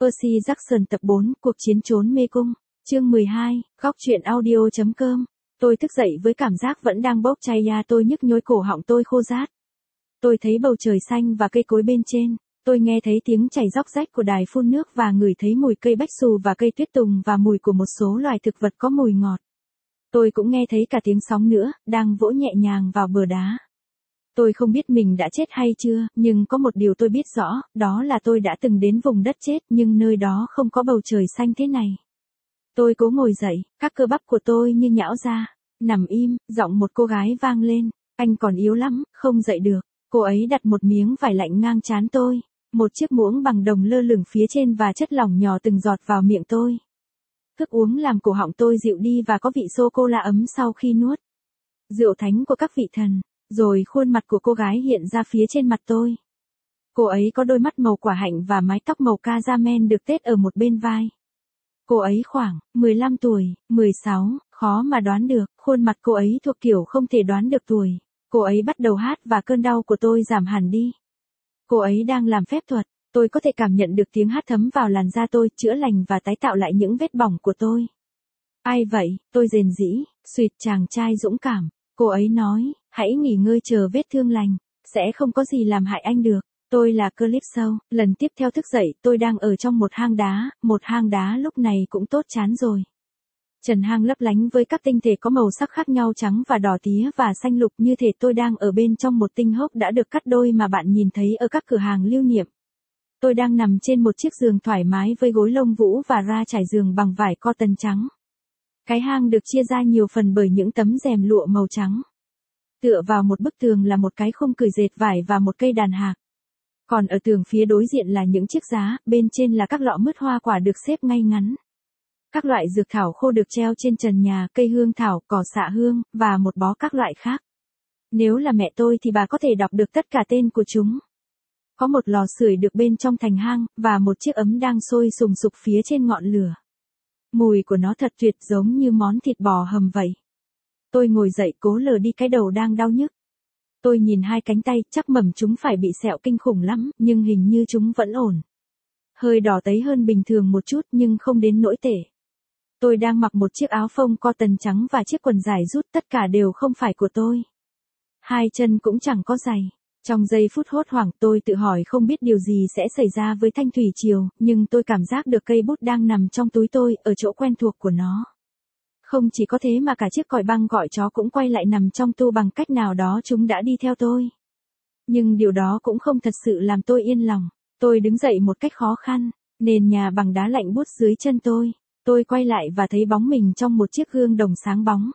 Percy Jackson tập 4, cuộc chiến trốn mê cung, chương 12, góc truyện audio.com. Tôi thức dậy với cảm giác vẫn đang bốc cháy da, tôi nhức nhối, cổ họng tôi khô rát. Tôi thấy bầu trời xanh và cây cối bên trên, tôi nghe thấy tiếng chảy róc rách của đài phun nước và ngửi thấy mùi cây bách xù và cây tuyết tùng và mùi của một số loài thực vật có mùi ngọt. Tôi cũng nghe thấy cả tiếng sóng nữa, đang vỗ nhẹ nhàng vào bờ đá. Tôi không biết mình đã chết hay chưa, nhưng có một điều tôi biết rõ, đó là tôi đã từng đến vùng đất chết, nhưng nơi đó không có bầu trời xanh thế này. Tôi cố ngồi dậy, các cơ bắp của tôi như nhão ra. Nằm im, giọng một cô gái vang lên. Anh còn yếu lắm, không dậy được. Cô ấy đặt một miếng vải lạnh ngang trán tôi. Một chiếc muỗng bằng đồng lơ lửng phía trên và chất lỏng nhỏ từng giọt vào miệng tôi. Thức uống làm cổ họng tôi dịu đi và có vị sô-cô-la ấm sau khi nuốt. Rượu thánh của các vị thần. Rồi khuôn mặt của cô gái hiện ra phía trên mặt tôi. Cô ấy có đôi mắt màu quả hạnh và mái tóc màu caramel được tết ở một bên vai. Cô ấy khoảng 15 tuổi, 16, khó mà đoán được, khuôn mặt cô ấy thuộc kiểu không thể đoán được tuổi. Cô ấy bắt đầu hát và cơn đau của tôi giảm hẳn đi. Cô ấy đang làm phép thuật, tôi có thể cảm nhận được tiếng hát thấm vào làn da tôi, chữa lành và tái tạo lại những vết bỏng của tôi. Ai vậy? Tôi rền rĩ, suýt, chàng trai dũng cảm. Cô ấy nói, hãy nghỉ ngơi chờ vết thương lành, sẽ không có gì làm hại anh được. Tôi là Calypso, lần tiếp theo thức dậy tôi đang ở trong một hang đá lúc này cũng tốt chán rồi. Trần hang lấp lánh với các tinh thể có màu sắc khác nhau, trắng và đỏ tía và xanh lục, như thể tôi đang ở bên trong một tinh hốc đã được cắt đôi mà bạn nhìn thấy ở các cửa hàng lưu niệm. Tôi đang nằm trên một chiếc giường thoải mái với gối lông vũ và ra trải giường bằng vải cotton trắng. Cái hang được chia ra nhiều phần bởi những tấm rèm lụa màu trắng. Tựa vào một bức tường là một cái khung cửi dệt vải và một cây đàn hạc. Còn ở tường phía đối diện là những chiếc giá, bên trên là các lọ mứt hoa quả được xếp ngay ngắn. Các loại dược thảo khô được treo trên trần nhà, cây hương thảo, cỏ xạ hương, và một bó các loại khác. Nếu là mẹ tôi thì bà có thể đọc được tất cả tên của chúng. Có một lò sưởi được bên trong thành hang, và một chiếc ấm đang sôi sùng sục phía trên ngọn lửa. Mùi của nó thật tuyệt, giống như món thịt bò hầm vậy. Tôi ngồi dậy cố lờ đi cái đầu đang đau nhức. Tôi nhìn hai cánh tay, chắc mầm chúng phải bị sẹo kinh khủng lắm, nhưng hình như chúng vẫn ổn. Hơi đỏ tấy hơn bình thường một chút nhưng không đến nỗi tệ. Tôi đang mặc một chiếc áo phông cotton trắng và chiếc quần dài rút, tất cả đều không phải của tôi. Hai chân cũng chẳng có giày. Trong giây phút hốt hoảng tôi tự hỏi không biết điều gì sẽ xảy ra với thanh thủy triều, nhưng tôi cảm giác được cây bút đang nằm trong túi tôi, ở chỗ quen thuộc của nó. Không chỉ có thế mà cả chiếc còi băng gọi chó cũng quay lại nằm trong tu, bằng cách nào đó chúng đã đi theo tôi. Nhưng điều đó cũng không thật sự làm tôi yên lòng. Tôi đứng dậy một cách khó khăn, nền nhà bằng đá lạnh buốt dưới chân tôi. Tôi quay lại và thấy bóng mình trong một chiếc gương đồng sáng bóng.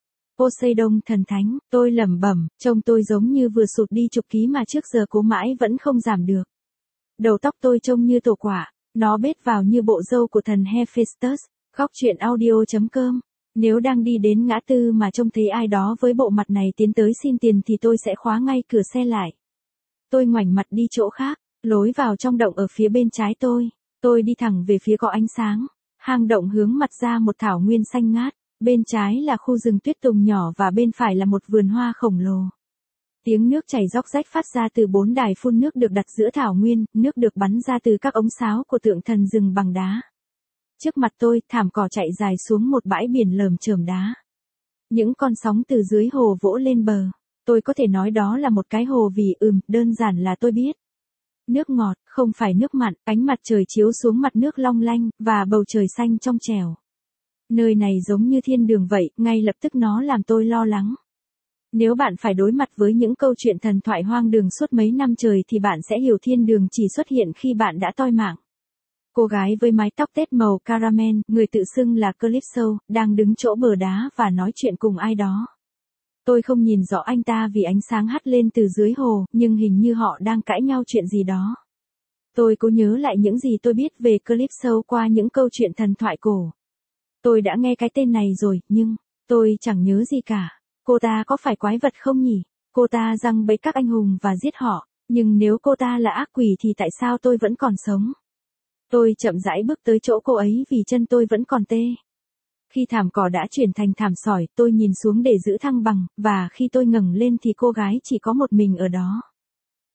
Poseidon thần thánh, tôi lẩm bẩm, trông tôi giống như vừa sụt đi chục ký mà trước giờ cố mãi vẫn không giảm được. Đầu tóc tôi trông như tổ quả, nó bết vào như bộ râu của thần Hephaestus. Góc truyện audio.com. Nếu đang đi đến ngã tư mà trông thấy ai đó với bộ mặt này tiến tới xin tiền thì tôi sẽ khóa ngay cửa xe lại. Tôi ngoảnh mặt đi chỗ khác, lối vào trong động ở phía bên trái tôi. Tôi đi thẳng về phía có ánh sáng. Hang động hướng mặt ra một thảo nguyên xanh ngát. Bên trái là khu rừng tuyết tùng nhỏ và bên phải là một vườn hoa khổng lồ. Tiếng nước chảy róc rách phát ra từ 4 đài phun nước được đặt giữa thảo nguyên, nước được bắn ra từ các ống sáo của tượng thần rừng bằng đá. Trước mặt tôi, thảm cỏ chạy dài xuống một bãi biển lởm chởm đá. Những con sóng từ dưới hồ vỗ lên bờ. Tôi có thể nói đó là một cái hồ vì đơn giản là tôi biết. Nước ngọt, không phải nước mặn, ánh mặt trời chiếu xuống mặt nước long lanh, và bầu trời xanh trong trẻo. Nơi này giống như thiên đường vậy, ngay lập tức nó làm tôi lo lắng. Nếu bạn phải đối mặt với những câu chuyện thần thoại hoang đường suốt mấy năm trời thì bạn sẽ hiểu thiên đường chỉ xuất hiện khi bạn đã toi mạng. Cô gái với mái tóc tết màu caramel, người tự xưng là Calypso, đang đứng chỗ bờ đá và nói chuyện cùng ai đó. Tôi không nhìn rõ anh ta vì ánh sáng hắt lên từ dưới hồ, nhưng hình như họ đang cãi nhau chuyện gì đó. Tôi cố nhớ lại những gì tôi biết về Calypso qua những câu chuyện thần thoại cổ. Tôi đã nghe cái tên này rồi, nhưng tôi chẳng nhớ gì cả. Cô ta có phải quái vật không nhỉ? Cô ta giăng bẫy các anh hùng và giết họ, nhưng nếu cô ta là ác quỷ thì tại sao tôi vẫn còn sống? Tôi chậm rãi bước tới chỗ cô ấy vì chân tôi vẫn còn tê. Khi thảm cỏ đã chuyển thành thảm sỏi, tôi nhìn xuống để giữ thăng bằng, và khi tôi ngẩng lên thì cô gái chỉ có một mình ở đó.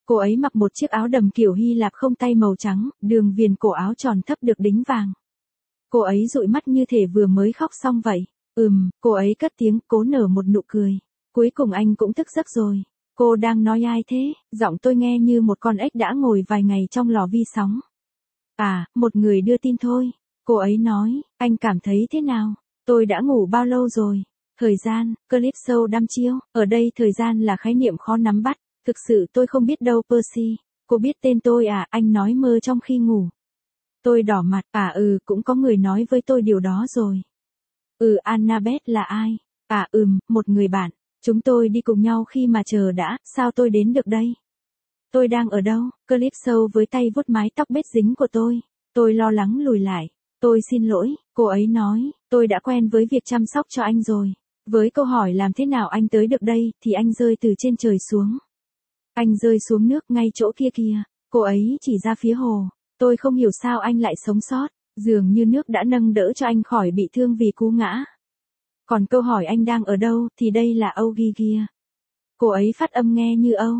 Cô ấy mặc một chiếc áo đầm kiểu Hy Lạp không tay màu trắng, đường viền cổ áo tròn thấp được đính vàng. Cô ấy dụi mắt như thể vừa mới khóc xong vậy. Cô ấy cất tiếng, cố nở một nụ cười. Cuối cùng anh cũng thức giấc rồi. Cô đang nói ai thế? Giọng tôi nghe như một con ếch đã ngồi vài ngày trong lò vi sóng. À, một người đưa tin thôi. Cô ấy nói, anh cảm thấy thế nào? Tôi đã ngủ bao lâu rồi? Thời gian, Calypso đăm chiêu, ở đây thời gian là khái niệm khó nắm bắt. Thực sự tôi không biết đâu Percy. Cô biết tên tôi à? Anh nói mơ trong khi ngủ. Tôi đỏ mặt, cũng có người nói với tôi điều đó rồi. Annabeth là ai? Một người bạn. Chúng tôi đi cùng nhau khi mà chờ đã, sao tôi đến được đây? Tôi đang ở đâu? Calypso với tay vuốt mái tóc bết dính của tôi. Tôi lo lắng lùi lại. Tôi xin lỗi, cô ấy nói, tôi đã quen với việc chăm sóc cho anh rồi. Với câu hỏi làm thế nào anh tới được đây, thì anh rơi từ trên trời xuống. Anh rơi xuống nước ngay chỗ kia kìa. Cô ấy chỉ ra phía hồ. Tôi không hiểu sao anh lại sống sót. Dường như nước đã nâng đỡ cho anh khỏi bị thương vì cú ngã. Còn câu hỏi anh đang ở đâu, thì đây là Ogygia. Cô ấy phát âm nghe như Âu.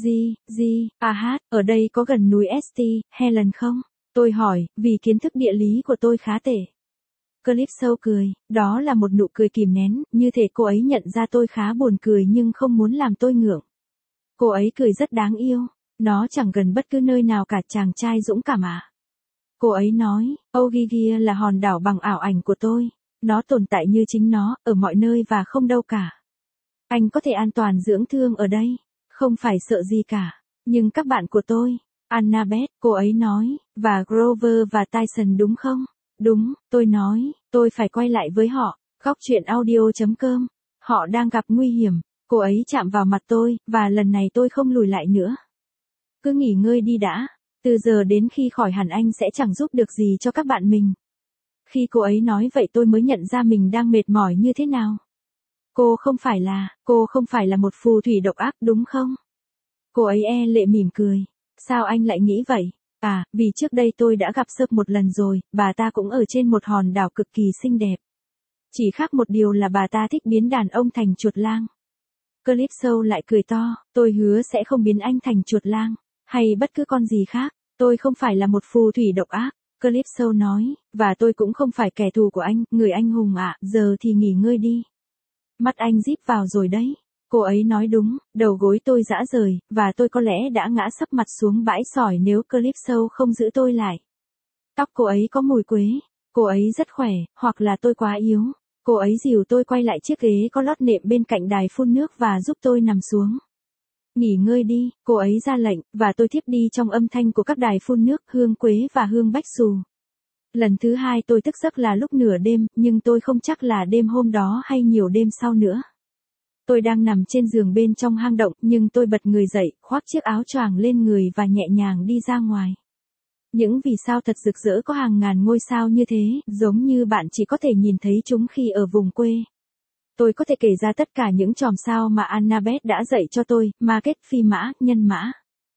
Ở đây có gần núi St. Helen không? Tôi hỏi, vì kiến thức địa lý của tôi khá tệ. Calypso cười, đó là một nụ cười kìm nén, như thể cô ấy nhận ra tôi khá buồn cười nhưng không muốn làm tôi ngượng. Cô ấy cười rất đáng yêu, nó chẳng gần bất cứ nơi nào cả chàng trai dũng cảm à. Cô ấy nói, Ogygia là hòn đảo bằng ảo ảnh của tôi. Nó tồn tại như chính nó, ở mọi nơi và không đâu cả. Anh có thể an toàn dưỡng thương ở đây, không phải sợ gì cả. Nhưng các bạn của tôi, Annabeth, cô ấy nói, và Grover và Tyson đúng không? Đúng, tôi nói, tôi phải quay lại với họ. Góc chuyện audio.com. Họ đang gặp nguy hiểm. Cô ấy chạm vào mặt tôi, và lần này tôi không lùi lại nữa. Cứ nghỉ ngơi đi đã. Từ giờ đến khi khỏi hẳn anh sẽ chẳng giúp được gì cho các bạn mình. Khi cô ấy nói vậy tôi mới nhận ra mình đang mệt mỏi như thế nào. Cô không phải là một phù thủy độc ác đúng không? Cô ấy lệ mỉm cười. Sao anh lại nghĩ vậy? Vì trước đây tôi đã gặp Sơ một lần rồi, bà ta cũng ở trên một hòn đảo cực kỳ xinh đẹp. Chỉ khác một điều là bà ta thích biến đàn ông thành chuột lang. Calypso lại cười to, tôi hứa sẽ không biến anh thành chuột lang, hay bất cứ con gì khác. Tôi không phải là một phù thủy độc ác. Calypso nói, và tôi cũng không phải kẻ thù của anh, người anh hùng ạ, giờ thì nghỉ ngơi đi. Mắt anh díp vào rồi đấy. Cô ấy nói đúng, đầu gối tôi rã rời, và tôi có lẽ đã ngã sấp mặt xuống bãi sỏi nếu Calypso không giữ tôi lại. Tóc cô ấy có mùi quế. Cô ấy rất khỏe, hoặc là tôi quá yếu. Cô ấy dìu tôi quay lại chiếc ghế có lót nệm bên cạnh đài phun nước và giúp tôi nằm xuống. Nghỉ ngơi đi, cô ấy ra lệnh, và tôi thiếp đi trong âm thanh của các đài phun nước, hương quế và hương bách xù. Lần thứ hai tôi thức giấc là lúc nửa đêm, nhưng tôi không chắc là đêm hôm đó hay nhiều đêm sau nữa. Tôi đang nằm trên giường bên trong hang động, nhưng tôi bật người dậy, khoác chiếc áo choàng lên người và nhẹ nhàng đi ra ngoài. Những vì sao thật rực rỡ có hàng ngàn ngôi sao như thế, giống như bạn chỉ có thể nhìn thấy chúng khi ở vùng quê. Tôi có thể kể ra tất cả những chòm sao mà Annabeth đã dạy cho tôi, ma kết, phi mã, nhân mã.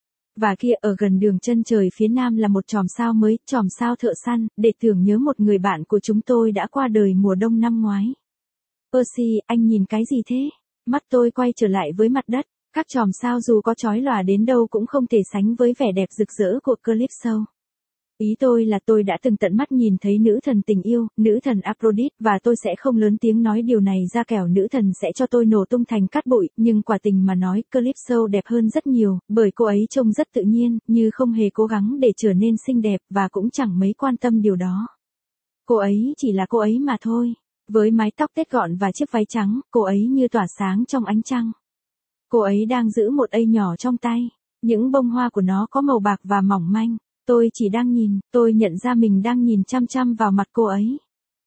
Và kia ở gần đường chân trời phía nam là một chòm sao mới, chòm sao thợ săn, để tưởng nhớ một người bạn của chúng tôi đã qua đời mùa đông năm ngoái. Percy, anh nhìn cái gì thế? Mắt tôi quay trở lại với mặt đất, các chòm sao dù có chói lòa đến đâu cũng không thể sánh với vẻ đẹp rực rỡ của Calypso. Ý tôi là tôi đã từng tận mắt nhìn thấy nữ thần tình yêu, nữ thần Aphrodite, và tôi sẽ không lớn tiếng nói điều này ra kẻo nữ thần sẽ cho tôi nổ tung thành cát bụi, nhưng quả tình mà nói, Calypso đẹp hơn rất nhiều, bởi cô ấy trông rất tự nhiên, như không hề cố gắng để trở nên xinh đẹp, và cũng chẳng mấy quan tâm điều đó. Cô ấy chỉ là cô ấy mà thôi. Với mái tóc tết gọn và chiếc váy trắng, cô ấy như tỏa sáng trong ánh trăng. Cô ấy đang giữ một ây nhỏ trong tay. Những bông hoa của nó có màu bạc và mỏng manh. Tôi chỉ đang nhìn, tôi nhận ra mình đang nhìn chăm chăm vào mặt cô ấy.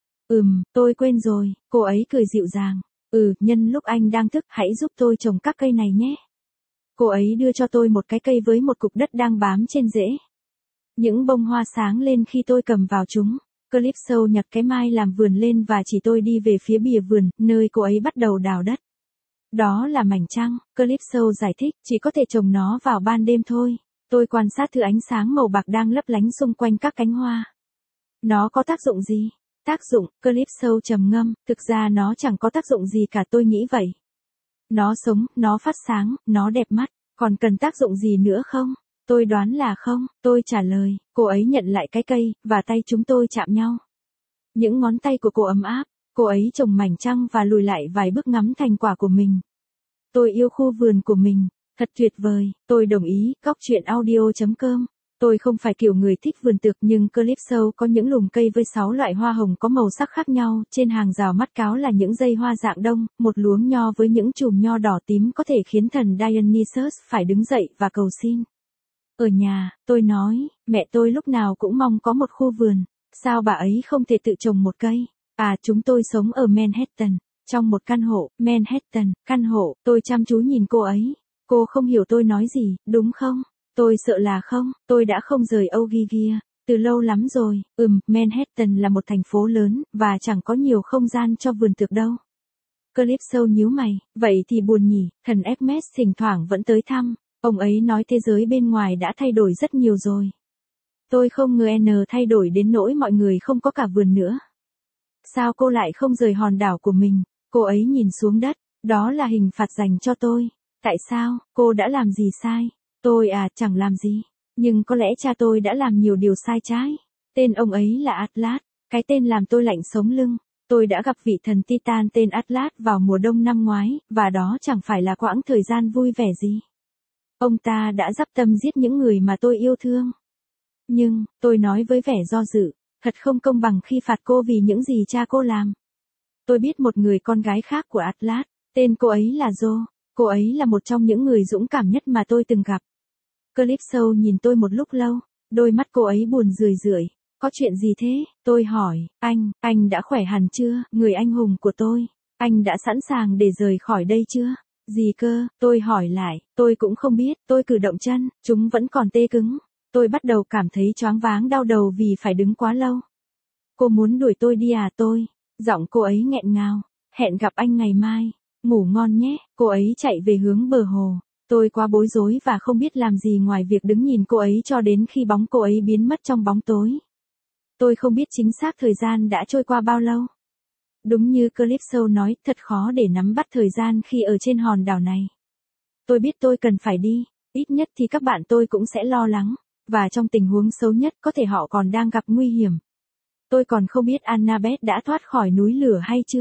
Tôi quên rồi, cô ấy cười dịu dàng. Nhân lúc anh đang thức, hãy giúp tôi trồng các cây này nhé. Cô ấy đưa cho tôi một cái cây với một cục đất đang bám trên rễ. Những bông hoa sáng lên khi tôi cầm vào chúng. Calypso nhặt cái mai làm vườn lên và chỉ tôi đi về phía bìa vườn, nơi cô ấy bắt đầu đào đất. Đó là mảnh trăng, Calypso giải thích, chỉ có thể trồng nó vào ban đêm thôi. Tôi quan sát thứ ánh sáng màu bạc đang lấp lánh xung quanh các cánh hoa. Nó có tác dụng gì? Tác dụng, Calypso trầm ngâm, thực ra nó chẳng có tác dụng gì cả, tôi nghĩ vậy. Nó sống, nó phát sáng, nó đẹp mắt. Còn cần tác dụng gì nữa không? Tôi đoán là không, tôi trả lời, cô ấy nhận lại cái cây, và tay chúng tôi chạm nhau. Những ngón tay của cô ấm áp, cô ấy trồng mảnh trăng và lùi lại vài bước ngắm thành quả của mình. Tôi yêu khu vườn của mình, thật tuyệt vời, tôi đồng ý, góc chuyện audio.com. Tôi không phải kiểu người thích vườn tược nhưng Calypso có những lùm cây với 6 loại hoa hồng có màu sắc khác nhau, trên hàng rào mắt cáo là những dây hoa dạng đông, một luống nho với những chùm nho đỏ tím có thể khiến thần Dionysus phải đứng dậy và cầu xin. Ở nhà, tôi nói, mẹ tôi lúc nào cũng mong có một khu vườn, sao bà ấy không thể tự trồng một cây? À, chúng tôi sống ở Manhattan, trong một căn hộ, Manhattan, căn hộ, tôi chăm chú nhìn cô ấy. Cô không hiểu tôi nói gì, đúng không? Tôi sợ là không, tôi đã không rời Ogygia từ lâu lắm rồi. Manhattan là một thành phố lớn, và chẳng có nhiều không gian cho vườn tược đâu. Calypso nhíu mày, vậy thì buồn nhỉ, thần Hermes thỉnh thoảng vẫn tới thăm. Ông ấy nói thế giới bên ngoài đã thay đổi rất nhiều rồi. Tôi không ngờ thay đổi đến nỗi mọi người không có cả vườn nữa. Sao cô lại không rời hòn đảo của mình? Cô ấy nhìn xuống đất, đó là hình phạt dành cho tôi. Tại sao, cô đã làm gì sai? Tôi chẳng làm gì. Nhưng có lẽ cha tôi đã làm nhiều điều sai trái. Tên ông ấy là Atlas, cái tên làm tôi lạnh sống lưng. Tôi đã gặp vị thần Titan tên Atlas vào mùa đông năm ngoái, và đó chẳng phải là quãng thời gian vui vẻ gì. Ông ta đã dắp tâm giết những người mà tôi yêu thương. Nhưng, tôi nói với vẻ do dự, thật không công bằng khi phạt cô vì những gì cha cô làm. Tôi biết một người con gái khác của Atlas, tên cô ấy là Jo. Cô ấy là một trong những người dũng cảm nhất mà tôi từng gặp. Calypso nhìn tôi một lúc lâu, đôi mắt cô ấy buồn rười rượi. Có chuyện gì thế? Tôi hỏi, anh đã khỏe hẳn chưa, người anh hùng của tôi? Anh đã sẵn sàng để rời khỏi đây chưa? Gì cơ? Tôi hỏi lại, tôi cũng không biết, tôi cử động chân, chúng vẫn còn tê cứng. Tôi bắt đầu cảm thấy choáng váng đau đầu vì phải đứng quá lâu. Cô muốn đuổi tôi đi à tôi? Giọng cô ấy nghẹn ngào. Hẹn gặp anh ngày mai. Ngủ ngon nhé. Cô ấy chạy về hướng bờ hồ. Tôi quá bối rối và không biết làm gì ngoài việc đứng nhìn cô ấy cho đến khi bóng cô ấy biến mất trong bóng tối. Tôi không biết chính xác thời gian đã trôi qua bao lâu. Đúng như Calypso nói, thật khó để nắm bắt thời gian khi ở trên hòn đảo này. Tôi biết tôi cần phải đi, ít nhất thì các bạn tôi cũng sẽ lo lắng, và trong tình huống xấu nhất có thể họ còn đang gặp nguy hiểm. Tôi còn không biết Annabeth đã thoát khỏi núi lửa hay chưa.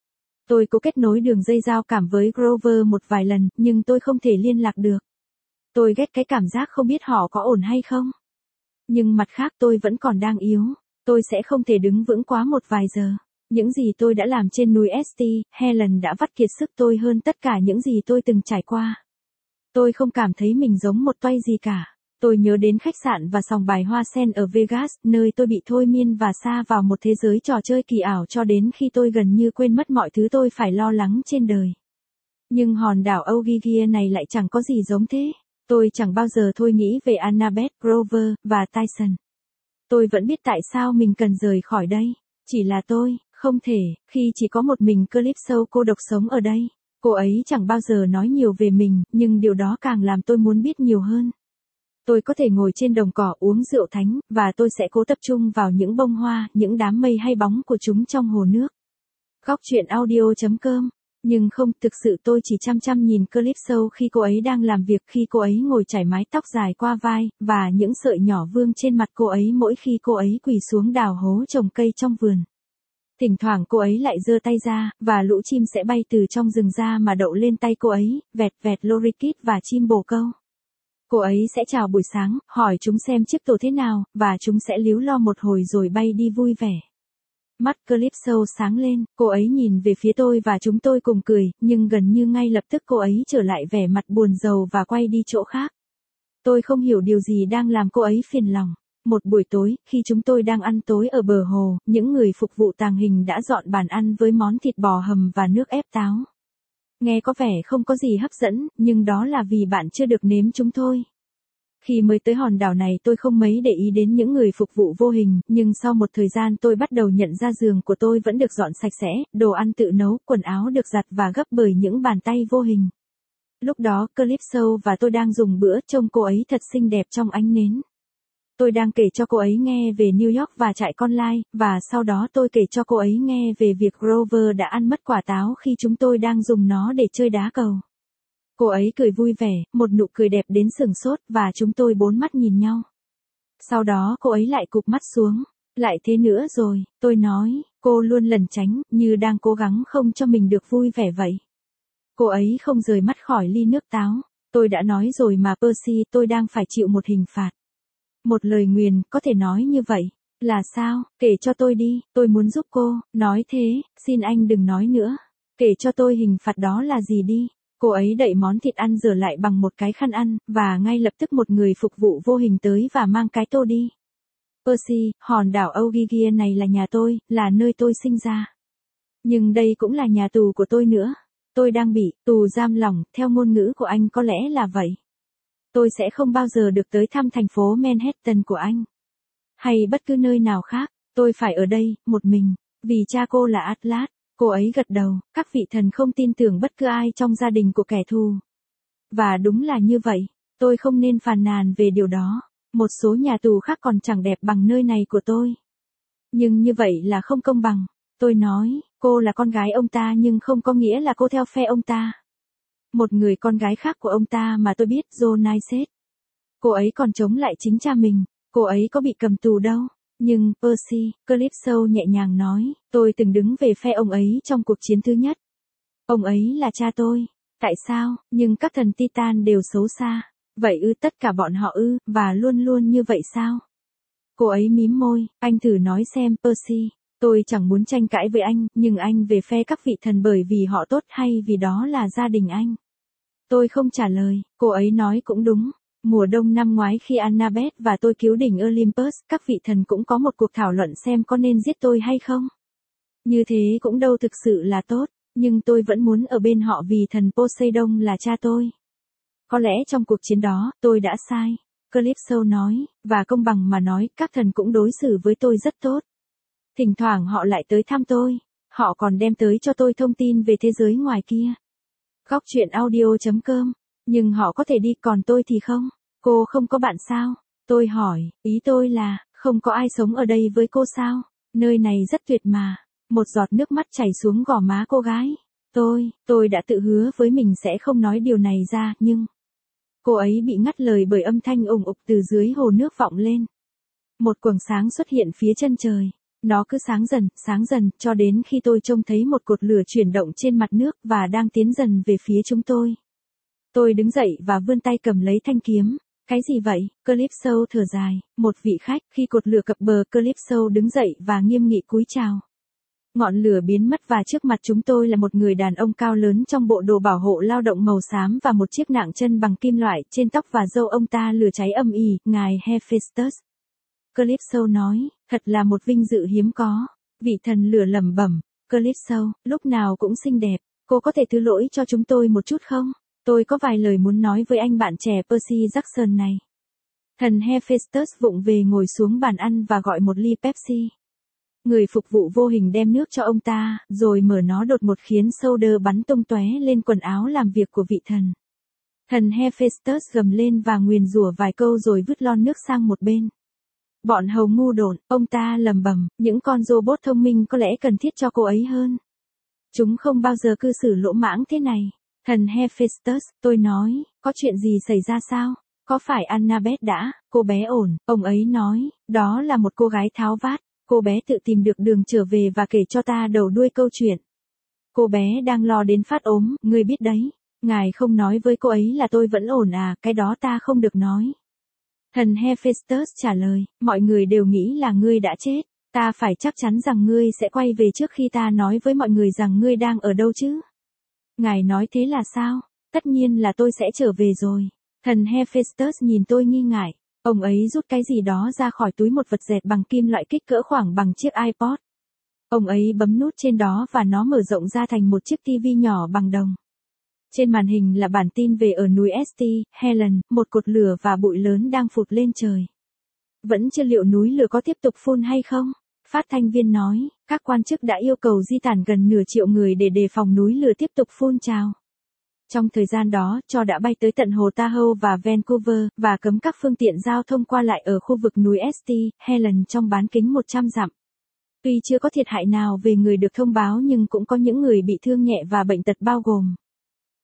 Tôi cố kết nối đường dây giao cảm với Grover một vài lần, nhưng tôi không thể liên lạc được. Tôi ghét cái cảm giác không biết họ có ổn hay không. Nhưng mặt khác tôi vẫn còn đang yếu, tôi sẽ không thể đứng vững quá một vài giờ. Những gì tôi đã làm trên núi St. Helen đã vắt kiệt sức tôi hơn tất cả những gì tôi từng trải qua. Tôi không cảm thấy mình giống một toay gì cả. Tôi nhớ đến khách sạn và sòng bài hoa sen ở Vegas, nơi tôi bị thôi miên và sa vào một thế giới trò chơi kỳ ảo cho đến khi tôi gần như quên mất mọi thứ tôi phải lo lắng trên đời. Nhưng hòn đảo Ogygia này lại chẳng có gì giống thế. Tôi chẳng bao giờ thôi nghĩ về Annabeth, Grover, và Tyson. Tôi vẫn biết tại sao mình cần rời khỏi đây. Chỉ là tôi, không thể, khi chỉ có một mình Calypso cô độc sống ở đây. Cô ấy chẳng bao giờ nói nhiều về mình, nhưng điều đó càng làm tôi muốn biết nhiều hơn. Tôi có thể ngồi trên đồng cỏ uống rượu thánh, và tôi sẽ cố tập trung vào những bông hoa, những đám mây hay bóng của chúng trong hồ nước. Góc chuyện audio.com. Nhưng không, thực sự tôi chỉ chăm chăm nhìn Calypso khi cô ấy đang làm việc, khi cô ấy ngồi chải mái tóc dài qua vai, và những sợi nhỏ vương trên mặt cô ấy mỗi khi cô ấy quỳ xuống đào hố trồng cây trong vườn. Thỉnh thoảng cô ấy lại giơ tay ra, và lũ chim sẽ bay từ trong rừng ra mà đậu lên tay cô ấy, vẹt vẹt lorikeet và chim bồ câu. Cô ấy sẽ chào buổi sáng, hỏi chúng xem chiếc tổ thế nào, và chúng sẽ líu lo một hồi rồi bay đi vui vẻ. Mắt Calypso sáng lên, cô ấy nhìn về phía tôi và chúng tôi cùng cười, nhưng gần như ngay lập tức cô ấy trở lại vẻ mặt buồn rầu và quay đi chỗ khác. Tôi không hiểu điều gì đang làm cô ấy phiền lòng. Một buổi tối, khi chúng tôi đang ăn tối ở bờ hồ, những người phục vụ tàng hình đã dọn bàn ăn với món thịt bò hầm và nước ép táo. Nghe có vẻ không có gì hấp dẫn, nhưng đó là vì bạn chưa được nếm chúng thôi. Khi mới tới hòn đảo này tôi không mấy để ý đến những người phục vụ vô hình, nhưng sau một thời gian tôi bắt đầu nhận ra giường của tôi vẫn được dọn sạch sẽ, đồ ăn tự nấu, quần áo được giặt và gấp bởi những bàn tay vô hình. Lúc đó Calypso và tôi đang dùng bữa, trông cô ấy thật xinh đẹp trong ánh nến. Tôi đang kể cho cô ấy nghe về New York và trại con lai, và sau đó tôi kể cho cô ấy nghe về việc Grover đã ăn mất quả táo khi chúng tôi đang dùng nó để chơi đá cầu. Cô ấy cười vui vẻ, một nụ cười đẹp đến sửng sốt và chúng tôi bốn mắt nhìn nhau. Sau đó cô ấy lại cụp mắt xuống. Lại thế nữa rồi, tôi nói, cô luôn lẩn tránh, như đang cố gắng không cho mình được vui vẻ vậy. Cô ấy không rời mắt khỏi ly nước táo. Tôi đã nói rồi mà Percy, tôi đang phải chịu một hình phạt. Một lời nguyền, có thể nói như vậy. Là sao, kể cho tôi đi, tôi muốn giúp cô, nói thế, xin anh đừng nói nữa. Kể cho tôi hình phạt đó là gì đi. Cô ấy đậy món thịt ăn rửa lại bằng một cái khăn ăn, và ngay lập tức một người phục vụ vô hình tới và mang cái tô đi. Percy, hòn đảo Ogygia này là nhà tôi, là nơi tôi sinh ra. Nhưng đây cũng là nhà tù của tôi nữa. Tôi đang bị tù giam lỏng, theo ngôn ngữ của anh có lẽ là vậy. Tôi sẽ không bao giờ được tới thăm thành phố Manhattan của anh. Hay bất cứ nơi nào khác, tôi phải ở đây, một mình, vì cha cô là Atlas. Cô ấy gật đầu, các vị thần không tin tưởng bất cứ ai trong gia đình của kẻ thù. Và đúng là như vậy, tôi không nên phàn nàn về điều đó. Một số nhà tù khác còn chẳng đẹp bằng nơi này của tôi. Nhưng như vậy là không công bằng. Tôi nói, cô là con gái ông ta nhưng không có nghĩa là cô theo phe ông ta. Một người con gái khác của ông ta mà tôi biết, Dionysus. Cô ấy còn chống lại chính cha mình, cô ấy có bị cầm tù đâu. Nhưng, Percy, Calypso nhẹ nhàng nói, tôi từng đứng về phe ông ấy trong cuộc chiến thứ nhất. Ông ấy là cha tôi. Tại sao, nhưng các thần Titan đều xấu xa. Vậy tất cả bọn họ và luôn luôn như vậy sao? Cô ấy mím môi, anh thử nói xem Percy. Tôi chẳng muốn tranh cãi với anh, nhưng anh về phe các vị thần bởi vì họ tốt hay vì đó là gia đình anh? Tôi không trả lời, cô ấy nói cũng đúng. Mùa đông năm ngoái khi Annabeth và tôi cứu đỉnh Olympus, các vị thần cũng có một cuộc thảo luận xem có nên giết tôi hay không. Như thế cũng đâu thực sự là tốt, nhưng tôi vẫn muốn ở bên họ vì thần Poseidon là cha tôi. Có lẽ trong cuộc chiến đó, tôi đã sai. Calypso nói, và công bằng mà nói, các thần cũng đối xử với tôi rất tốt. Thỉnh thoảng họ lại tới thăm tôi. Họ còn đem tới cho tôi thông tin về thế giới ngoài kia. Góc truyện audio.com. Nhưng họ có thể đi còn tôi thì không. Cô không có bạn sao? Tôi hỏi, ý tôi là, không có ai sống ở đây với cô sao? Nơi này rất tuyệt mà. Một giọt nước mắt chảy xuống gò má cô gái. Tôi đã tự hứa với mình sẽ không nói điều này ra, nhưng... Cô ấy bị ngắt lời bởi âm thanh ùng ục từ dưới hồ nước vọng lên. Một quầng sáng xuất hiện phía chân trời. Nó cứ sáng dần, cho đến khi tôi trông thấy một cột lửa chuyển động trên mặt nước và đang tiến dần về phía chúng tôi. Tôi đứng dậy và vươn tay cầm lấy thanh kiếm. Cái gì vậy? Calypso thở dài, một vị khách. Khi cột lửa cập bờ, Calypso đứng dậy và nghiêm nghị cúi chào. Ngọn lửa biến mất và trước mặt chúng tôi là một người đàn ông cao lớn trong bộ đồ bảo hộ lao động màu xám và một chiếc nạng chân bằng kim loại, trên tóc và râu ông ta lửa cháy âm ỉ, ngài Hephaestus. Calypso nói, thật là một vinh dự hiếm có. Vị thần lửa lẩm bẩm, Calypso, lúc nào cũng xinh đẹp, cô có thể thứ lỗi cho chúng tôi một chút không? Tôi có vài lời muốn nói với anh bạn trẻ Percy Jackson này. Thần Hephaestus vụng về ngồi xuống bàn ăn và gọi một ly Pepsi. Người phục vụ vô hình đem nước cho ông ta, rồi mở nó đột ngột khiến soda bắn tung tóe lên quần áo làm việc của vị thần. Thần Hephaestus gầm lên và nguyền rủa vài câu rồi vứt lon nước sang một bên. Bọn hầu ngu độn, ông ta lầm bầm, những con robot thông minh có lẽ cần thiết cho cô ấy hơn. Chúng không bao giờ cư xử lỗ mãng thế này. Thần Hephaestus, tôi nói, có chuyện gì xảy ra sao? Có phải Annabeth đã, cô bé ổn, ông ấy nói, đó là một cô gái tháo vát. Cô bé tự tìm được đường trở về và kể cho ta đầu đuôi câu chuyện. Cô bé đang lo đến phát ốm, ngươi biết đấy. Ngài không nói với cô ấy là tôi vẫn ổn à, cái đó ta không được nói. Thần Hephaestus trả lời, mọi người đều nghĩ là ngươi đã chết. Ta phải chắc chắn rằng ngươi sẽ quay về trước khi ta nói với mọi người rằng ngươi đang ở đâu chứ. Ngài nói thế là sao? Tất nhiên là tôi sẽ trở về rồi. Thần Hephaestus nhìn tôi nghi ngại. Ông ấy rút cái gì đó ra khỏi túi, một vật dẹt bằng kim loại kích cỡ khoảng bằng chiếc iPod. Ông ấy bấm nút trên đó và nó mở rộng ra thành một chiếc TV nhỏ bằng đồng. Trên màn hình là bản tin về ở núi St. Helen, một cột lửa và bụi lớn đang phụt lên trời. Vẫn chưa liệu núi lửa có tiếp tục phun hay không? Phát thanh viên nói, các quan chức đã yêu cầu di tản gần nửa triệu người để đề phòng núi lửa tiếp tục phun trào. Trong thời gian đó, tro đã bay tới tận hồ Tahoe và Vancouver, và cấm các phương tiện giao thông qua lại ở khu vực núi St. Helen trong bán kính 100 dặm. Tuy chưa có thiệt hại nào về người được thông báo nhưng cũng có những người bị thương nhẹ và bệnh tật bao gồm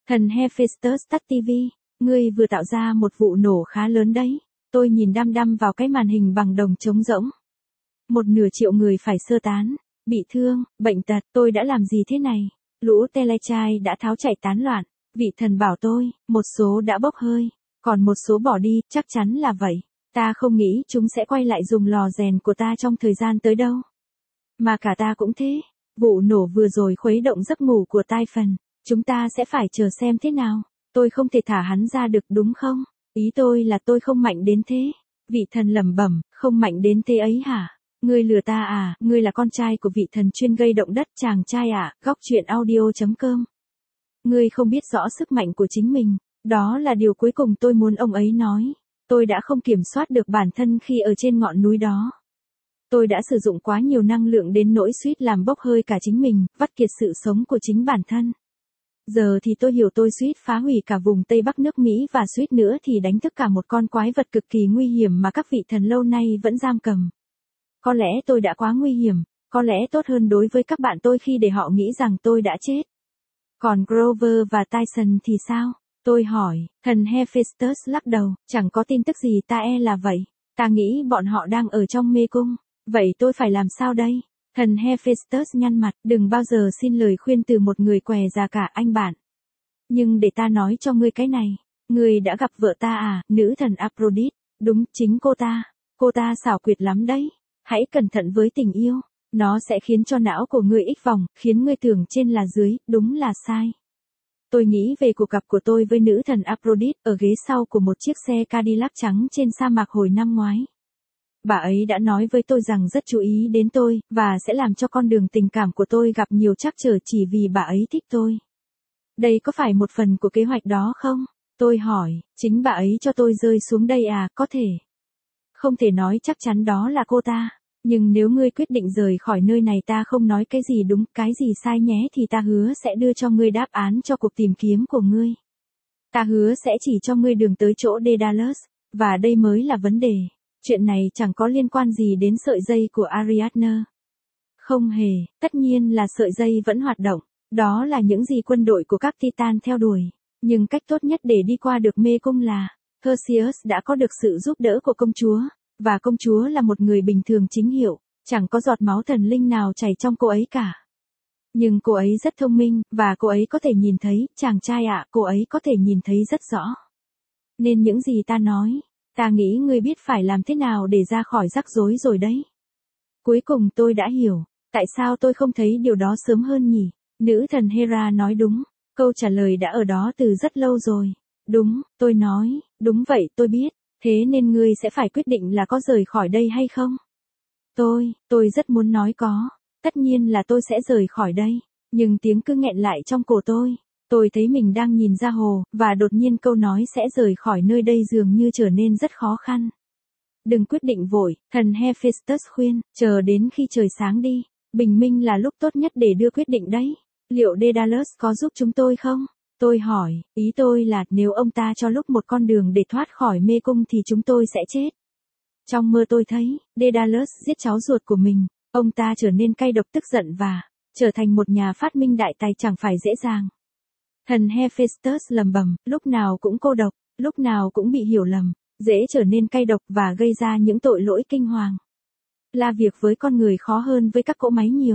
Thần Hephaestus tắt TV, ngươi vừa tạo ra một vụ nổ khá lớn đấy. Tôi nhìn đăm đăm vào cái màn hình bằng đồng trống rỗng. 1/2 triệu người phải sơ tán, bị thương, bệnh tật, tôi đã làm gì thế này? Lũ Telechai đã tháo chạy tán loạn, vị thần bảo tôi, một số đã bốc hơi, còn một số bỏ đi, chắc chắn là vậy. Ta không nghĩ chúng sẽ quay lại dùng lò rèn của ta trong thời gian tới đâu. Mà cả ta cũng thế, vụ nổ vừa rồi khuấy động giấc ngủ của Typhon, chúng ta sẽ phải chờ xem thế nào. Tôi không thể thả hắn ra được đúng không? Ý tôi là tôi không mạnh đến thế. Vị thần lẩm bẩm, không mạnh đến thế ấy hả? Ngươi lừa ta à, ngươi là con trai của vị thần chuyên gây động đất chàng trai à, góc truyện audio.com. Ngươi không biết rõ sức mạnh của chính mình, đó là điều cuối cùng tôi muốn ông ấy nói. Tôi đã không kiểm soát được bản thân khi ở trên ngọn núi đó. Tôi đã sử dụng quá nhiều năng lượng đến nỗi suýt làm bốc hơi cả chính mình, vắt kiệt sự sống của chính bản thân. Giờ thì tôi hiểu tôi suýt phá hủy cả vùng Tây Bắc nước Mỹ và suýt nữa thì đánh thức cả một con quái vật cực kỳ nguy hiểm mà các vị thần lâu nay vẫn giam cầm. Có lẽ tôi đã quá nguy hiểm, có lẽ tốt hơn đối với các bạn tôi khi để họ nghĩ rằng tôi đã chết. Còn Grover và Tyson thì sao? Tôi hỏi, thần Hephaestus lắc đầu, chẳng có tin tức gì ta là vậy. Ta nghĩ bọn họ đang ở trong mê cung. Vậy tôi phải làm sao đây? Thần Hephaestus nhăn mặt, đừng bao giờ xin lời khuyên từ một người què già cả anh bạn. Nhưng để ta nói cho ngươi cái này, ngươi đã gặp vợ ta à, nữ thần Aphrodite, đúng, chính cô ta. Cô ta xảo quyệt lắm đấy. Hãy cẩn thận với tình yêu, nó sẽ khiến cho não của ngươi ích vòng, khiến ngươi tưởng trên là dưới, đúng là sai. Tôi nghĩ về cuộc gặp của tôi với nữ thần Aphrodite ở ghế sau của một chiếc xe Cadillac trắng trên sa mạc hồi năm ngoái. Bà ấy đã nói với tôi rằng rất chú ý đến tôi, và sẽ làm cho con đường tình cảm của tôi gặp nhiều trắc trở chỉ vì bà ấy thích tôi. Đây có phải một phần của kế hoạch đó không? Tôi hỏi, chính bà ấy cho tôi rơi xuống đây à, có thể. Không thể nói chắc chắn đó là cô ta. Nhưng nếu ngươi quyết định rời khỏi nơi này ta không nói cái gì đúng, cái gì sai nhé thì ta hứa sẽ đưa cho ngươi đáp án cho cuộc tìm kiếm của ngươi. Ta hứa sẽ chỉ cho ngươi đường tới chỗ Daedalus, và đây mới là vấn đề. Chuyện này chẳng có liên quan gì đến sợi dây của Ariadne. Không hề, tất nhiên là sợi dây vẫn hoạt động. Đó là những gì quân đội của các Titan theo đuổi. Nhưng cách tốt nhất để đi qua được mê cung là, Perseus đã có được sự giúp đỡ của công chúa. Và công chúa là một người bình thường chính hiệu, chẳng có giọt máu thần linh nào chảy trong cô ấy cả. Nhưng cô ấy rất thông minh, và cô ấy có thể nhìn thấy, chàng trai ạ, cô ấy có thể nhìn thấy rất rõ. Nên những gì ta nói, ta nghĩ ngươi biết phải làm thế nào để ra khỏi rắc rối rồi đấy. Cuối cùng tôi đã hiểu, tại sao tôi không thấy điều đó sớm hơn nhỉ? Nữ thần Hera nói đúng, câu trả lời đã ở đó từ rất lâu rồi. Đúng, tôi nói, đúng vậy tôi biết. Thế nên ngươi sẽ phải quyết định là có rời khỏi đây hay không? Tôi rất muốn nói có. Tất nhiên là tôi sẽ rời khỏi đây. Nhưng tiếng cứ nghẹn lại trong cổ tôi. Tôi thấy mình đang nhìn ra hồ, và đột nhiên câu nói sẽ rời khỏi nơi đây dường như trở nên rất khó khăn. Đừng quyết định vội, thần Hephaestus khuyên, chờ đến khi trời sáng đi. Bình minh là lúc tốt nhất để đưa quyết định đấy. Liệu Daedalus có giúp chúng tôi không? Tôi hỏi, ý tôi là nếu ông ta cho lúc một con đường để thoát khỏi mê cung thì chúng tôi sẽ chết. Trong mơ tôi thấy, Daedalus giết cháu ruột của mình, ông ta trở nên cay độc tức giận và trở thành một nhà phát minh đại tài chẳng phải dễ dàng. Thần Hephaestus lầm bầm, lúc nào cũng cô độc, lúc nào cũng bị hiểu lầm, dễ trở nên cay độc và gây ra những tội lỗi kinh hoàng. Là việc với con người khó hơn với các cỗ máy nhiều.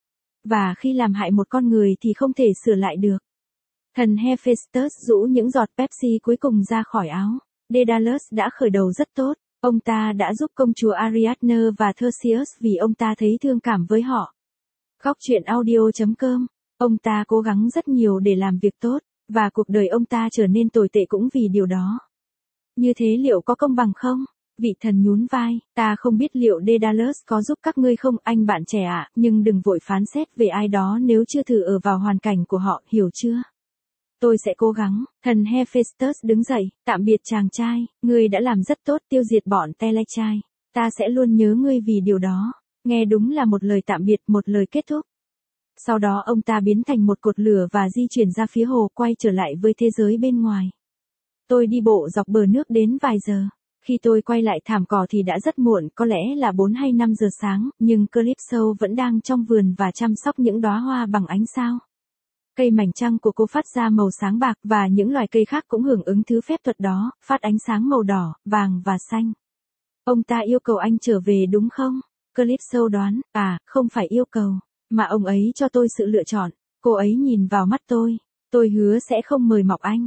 Và khi làm hại một con người thì không thể sửa lại được. Thần Hephaestus rũ những giọt Pepsi cuối cùng ra khỏi áo. Daedalus đã khởi đầu rất tốt. Ông ta đã giúp công chúa Ariadne và Theseus vì ông ta thấy thương cảm với họ. Góc truyện audio.com. Ông ta cố gắng rất nhiều để làm việc tốt, và cuộc đời ông ta trở nên tồi tệ cũng vì điều đó. Như thế liệu có công bằng không? Vị thần nhún vai, ta không biết liệu Daedalus có giúp các ngươi không anh bạn trẻ ạ, nhưng đừng vội phán xét về ai đó nếu chưa thử ở vào hoàn cảnh của họ, hiểu chưa? Tôi sẽ cố gắng. Thần Hephaestus đứng dậy, tạm biệt chàng trai, ngươi đã làm rất tốt tiêu diệt bọn Telechai. Ta sẽ luôn nhớ ngươi vì điều đó. Nghe đúng là một lời tạm biệt, một lời kết thúc. Sau đó ông ta biến thành một cột lửa và di chuyển ra phía hồ quay trở lại với thế giới bên ngoài. Tôi đi bộ dọc bờ nước đến vài giờ. Khi tôi quay lại thảm cỏ thì đã rất muộn, có lẽ là 4 hay 5 giờ sáng, nhưng Calypso vẫn đang trong vườn và chăm sóc những đóa hoa bằng ánh sao. Cây mảnh trăng của cô phát ra màu sáng bạc và những loài cây khác cũng hưởng ứng thứ phép thuật đó, phát ánh sáng màu đỏ, vàng và xanh. Ông ta yêu cầu anh trở về đúng không? Calypso đoán, không phải yêu cầu, mà ông ấy cho tôi sự lựa chọn. Cô ấy nhìn vào mắt tôi hứa sẽ không mời mọc anh.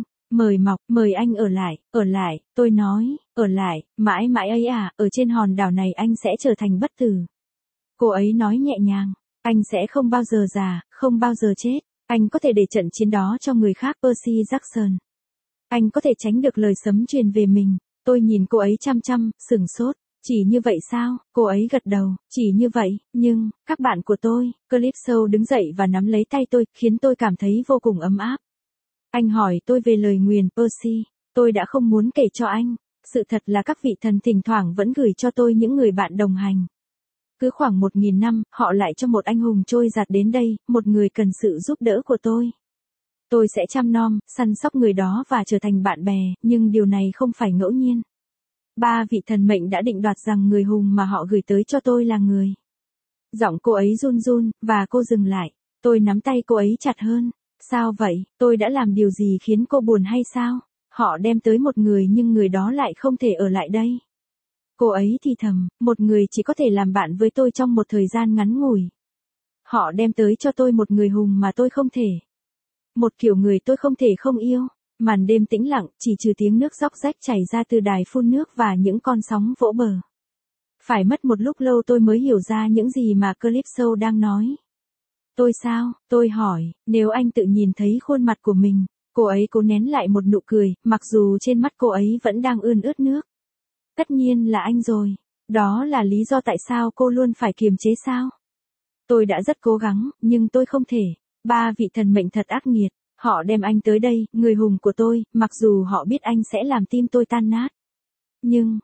Mời anh ở lại, tôi nói, ở lại, mãi mãi ấy ở trên hòn đảo này anh sẽ trở thành bất tử. Cô ấy nói nhẹ nhàng, anh sẽ không bao giờ già, không bao giờ chết, anh có thể để trận chiến đó cho người khác. Percy Jackson. Anh có thể tránh được lời sấm truyền về mình. Tôi nhìn cô ấy chăm chăm, sửng sốt. Chỉ như vậy sao? Cô ấy gật đầu, chỉ như vậy, nhưng, các bạn của tôi, Calypso đứng dậy và nắm lấy tay tôi, khiến tôi cảm thấy vô cùng ấm áp. Anh hỏi tôi về lời nguyền Percy, tôi đã không muốn kể cho anh. Sự thật là các vị thần thỉnh thoảng vẫn gửi cho tôi những người bạn đồng hành. Cứ khoảng 1000 năm, họ lại cho một anh hùng trôi giạt đến đây, một người cần sự giúp đỡ của tôi. Tôi sẽ chăm nom, săn sóc người đó và trở thành bạn bè, nhưng điều này không phải ngẫu nhiên. 3 vị thần mệnh đã định đoạt rằng người hùng mà họ gửi tới cho tôi là người. Giọng cô ấy run run, và cô dừng lại. Tôi nắm tay cô ấy chặt hơn. Sao vậy, tôi đã làm điều gì khiến cô buồn hay sao? Họ đem tới một người nhưng người đó lại không thể ở lại đây. Cô ấy thì thầm, một người chỉ có thể làm bạn với tôi trong một thời gian ngắn ngủi. Họ đem tới cho tôi một người hùng mà tôi không thể. Một kiểu người tôi không thể không yêu. Màn đêm tĩnh lặng, chỉ trừ tiếng nước róc rách chảy ra từ đài phun nước và những con sóng vỗ bờ. Phải mất một lúc lâu tôi mới hiểu ra những gì mà Calypso đang nói. Tôi sao? Tôi hỏi, nếu anh tự nhìn thấy khuôn mặt của mình. Cô ấy cố nén lại một nụ cười, mặc dù trên mắt cô ấy vẫn đang ươn ướt nước. Tất nhiên là anh rồi. Đó là lý do tại sao cô luôn phải kiềm chế sao? Tôi đã rất cố gắng, nhưng tôi không thể. 3 vị thần mệnh thật ác nghiệt. Họ đem anh tới đây, người hùng của tôi, mặc dù họ biết anh sẽ làm tim tôi tan nát. Nhưng,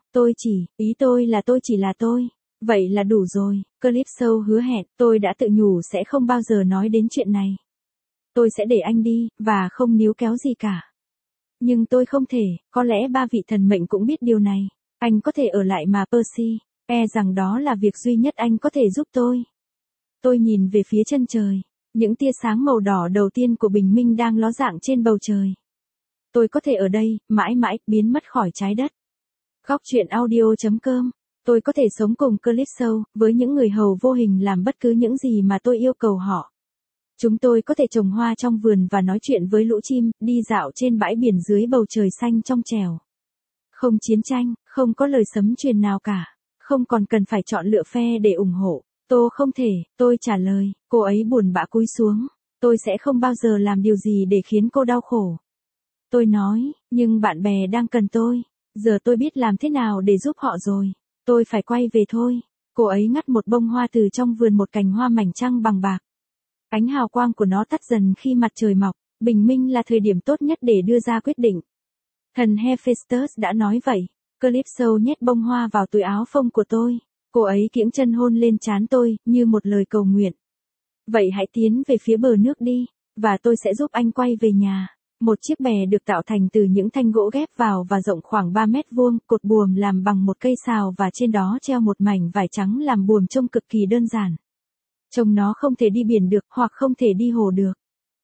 ý tôi là tôi. Vậy là đủ rồi, Calypso hứa hẹn, tôi đã tự nhủ sẽ không bao giờ nói đến chuyện này. Tôi sẽ để anh đi, và không níu kéo gì cả. Nhưng tôi không thể, có lẽ 3 vị thần mệnh cũng biết điều này. Anh có thể ở lại mà Percy, rằng đó là việc duy nhất anh có thể giúp tôi. Tôi nhìn về phía chân trời. Những tia sáng màu đỏ đầu tiên của bình minh đang ló dạng trên bầu trời. Tôi có thể ở đây, mãi mãi, biến mất khỏi trái đất. Góc truyện audio.com. Tôi có thể sống cùng Calypso, với những người hầu vô hình làm bất cứ những gì mà tôi yêu cầu họ. Chúng tôi có thể trồng hoa trong vườn và nói chuyện với lũ chim, đi dạo trên bãi biển dưới bầu trời xanh trong trẻo. Không chiến tranh, không có lời sấm truyền nào cả. Không còn cần phải chọn lựa phe để ủng hộ. Tôi không thể, tôi trả lời. Cô ấy buồn bã cúi xuống. Tôi sẽ không bao giờ làm điều gì để khiến cô đau khổ. Tôi nói, nhưng bạn bè đang cần tôi. Giờ tôi biết làm thế nào để giúp họ rồi. Tôi phải quay về thôi. Cô ấy ngắt một bông hoa từ trong vườn, một cành hoa mảnh trăng bằng bạc. Ánh hào quang của nó tắt dần khi mặt trời mọc. Bình minh là thời điểm tốt nhất để đưa ra quyết định. Thần Hephaestus đã nói vậy. Calypso nhét bông hoa vào túi áo phông của tôi. Cô ấy kiễng chân hôn lên trán tôi, như một lời cầu nguyện. Vậy hãy tiến về phía bờ nước đi, và tôi sẽ giúp anh quay về nhà. Một chiếc bè được tạo thành từ những thanh gỗ ghép vào và rộng khoảng 3 mét vuông, cột buồm làm bằng một cây sào và trên đó treo một mảnh vải trắng làm buồm trông cực kỳ đơn giản. Trông nó không thể đi biển được hoặc không thể đi hồ được.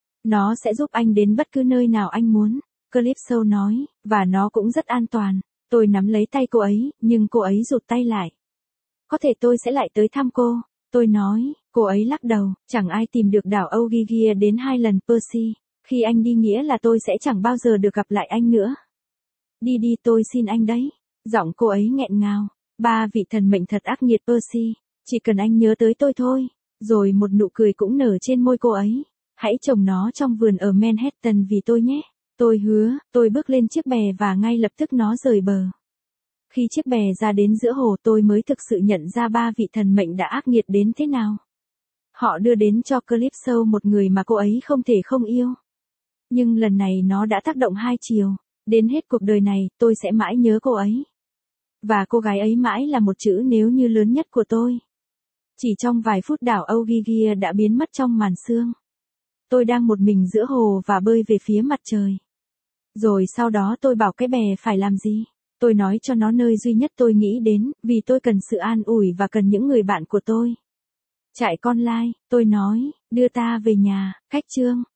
Nó sẽ giúp anh đến bất cứ nơi nào anh muốn, Calypso nói, và nó cũng rất an toàn. Tôi nắm lấy tay cô ấy, nhưng cô ấy rụt tay lại. Có thể tôi sẽ lại tới thăm cô, tôi nói. Cô ấy lắc đầu, chẳng ai tìm được đảo Ogygia đến 2 lần Percy. Khi anh đi nghĩa là tôi sẽ chẳng bao giờ được gặp lại anh nữa. Đi đi, tôi xin anh đấy. Giọng cô ấy nghẹn ngào. 3 vị thần mệnh thật ác nghiệt Percy. Chỉ cần anh nhớ tới tôi thôi. Rồi một nụ cười cũng nở trên môi cô ấy. Hãy trồng nó trong vườn ở Manhattan vì tôi nhé. Tôi hứa. Tôi bước lên chiếc bè và ngay lập tức nó rời bờ. Khi chiếc bè ra đến giữa hồ, tôi mới thực sự nhận ra 3 vị thần mệnh đã ác nghiệt đến thế nào. Họ đưa đến cho Calypso một người mà cô ấy không thể không yêu. Nhưng lần này nó đã tác động hai chiều. Đến hết cuộc đời này, tôi sẽ mãi nhớ cô ấy. Và cô gái ấy mãi là một chữ nếu như lớn nhất của tôi. Chỉ trong vài phút đảo Ogygia đã biến mất trong màn sương. Tôi đang một mình giữa hồ và bơi về phía mặt trời. Rồi sau đó tôi bảo cái bè phải làm gì. Tôi nói cho nó nơi duy nhất tôi nghĩ đến, vì tôi cần sự an ủi và cần những người bạn của tôi. Trại con lai, tôi nói, đưa ta về nhà, cách chương.